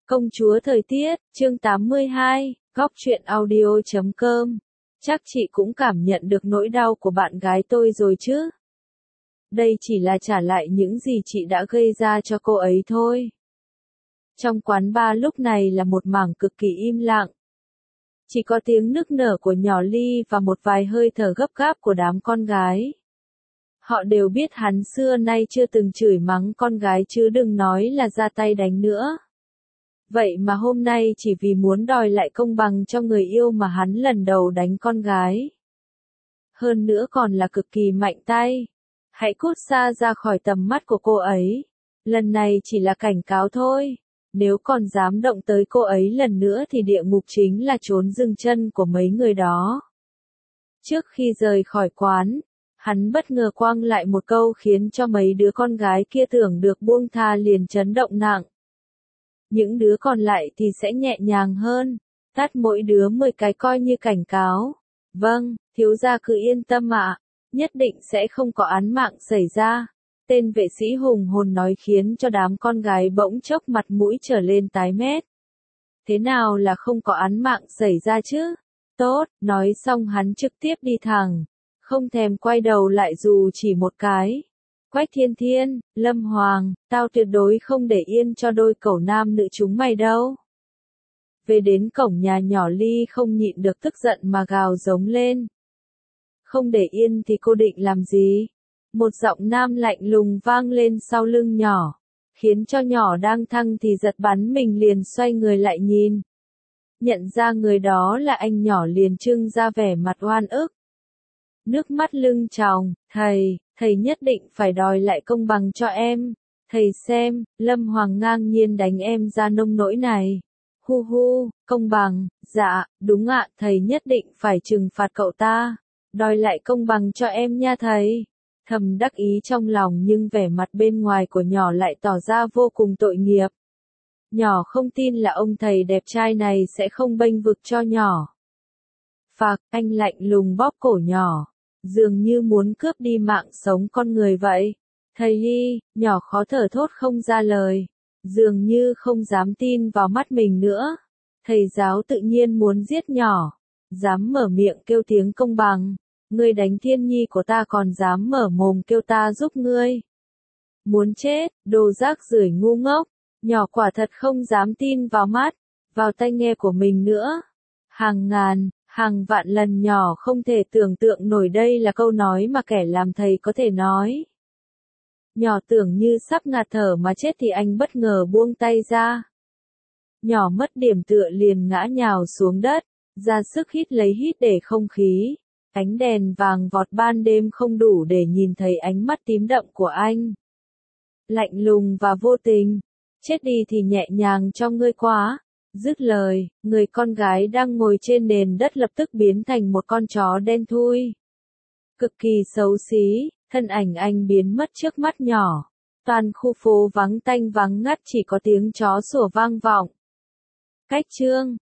Công chúa thời tiết, chương 82, góc truyện audio.com. Chắc chị cũng cảm nhận được nỗi đau của bạn gái tôi rồi chứ. Đây chỉ là trả lại những gì chị đã gây ra cho cô ấy thôi. Trong quán bar lúc này là một mảng cực kỳ im lặng. Chỉ có tiếng nức nở của nhỏ Ly và một vài hơi thở gấp gáp của đám con gái. Họ đều biết hắn xưa nay chưa từng chửi mắng con gái chứ đừng nói là ra tay đánh nữa. Vậy mà hôm nay chỉ vì muốn đòi lại công bằng cho người yêu mà hắn lần đầu đánh con gái. Hơn nữa còn là cực kỳ mạnh tay. Hãy cút xa ra khỏi tầm mắt của cô ấy. Lần này chỉ là cảnh cáo thôi. Nếu còn dám động tới cô ấy lần nữa thì địa ngục chính là chốn dừng chân của mấy người đó. Trước khi rời khỏi quán, hắn bất ngờ quăng lại một câu khiến cho mấy đứa con gái kia tưởng được buông tha liền chấn động nặng. Những đứa còn lại thì sẽ nhẹ nhàng hơn, tát mỗi đứa 10 cái coi như cảnh cáo. Vâng, thiếu gia cứ yên tâm ạ, nhất định sẽ không có án mạng xảy ra. Tên vệ sĩ hùng hồn nói khiến cho đám con gái bỗng chốc mặt mũi trở lên tái mét. Thế nào là không có án mạng xảy ra chứ? Tốt, nói xong hắn trực tiếp đi thẳng, không thèm quay đầu lại dù chỉ một cái. Quách Thiên Thiên, Lâm Hoàng, tao tuyệt đối không để yên cho đôi cẩu nam nữ chúng mày đâu. Về đến cổng nhà nhỏ Ly không nhịn được tức giận mà gào giống lên. Không để yên thì cô định làm gì? Một giọng nam lạnh lùng vang lên sau lưng nhỏ, khiến cho nhỏ đang thăng thì giật bắn mình liền xoay người lại nhìn. Nhận ra người đó là anh nhỏ liền trưng ra vẻ mặt oan ức. Nước mắt lưng tròng, thầy nhất định phải đòi lại công bằng cho em. Thầy xem, Lâm Hoàng ngang nhiên đánh em ra nông nỗi này. Hu hu, công bằng, dạ, đúng ạ, thầy nhất định phải trừng phạt cậu ta. Đòi lại công bằng cho em nha thầy. Thầm đắc ý trong lòng nhưng vẻ mặt bên ngoài của nhỏ lại tỏ ra vô cùng tội nghiệp. Nhỏ không tin là ông thầy đẹp trai này sẽ không bênh vực cho nhỏ. Phạc, anh lạnh lùng bóp cổ nhỏ, dường như muốn cướp đi mạng sống con người vậy. Thầy Ly, nhỏ khó thở thốt không ra lời, dường như không dám tin vào mắt mình nữa. Thầy giáo tự nhiên muốn giết nhỏ, dám mở miệng kêu tiếng công bằng. Ngươi đánh Thiên Nhi của ta còn dám mở mồm kêu ta giúp ngươi. Muốn chết, đồ rác rưởi ngu ngốc. Nhỏ quả thật không dám tin vào mắt, vào tai nghe của mình nữa. Hàng ngàn, hàng vạn lần nhỏ không thể tưởng tượng nổi đây là câu nói mà kẻ làm thầy có thể nói. Nhỏ tưởng như sắp ngạt thở mà chết thì anh bất ngờ buông tay ra. Nhỏ mất điểm tựa liền ngã nhào xuống đất, ra sức hít lấy hít để không khí. Ánh đèn vàng vọt ban đêm không đủ để nhìn thấy ánh mắt tím đậm của anh. Lạnh lùng và vô tình. Chết đi thì nhẹ nhàng cho ngươi quá. Dứt lời, người con gái đang ngồi trên nền đất lập tức biến thành một con chó đen thui. Cực kỳ xấu xí, thân ảnh anh biến mất trước mắt nhỏ. Toàn khu phố vắng tanh vắng ngắt chỉ có tiếng chó sủa vang vọng. Cách chương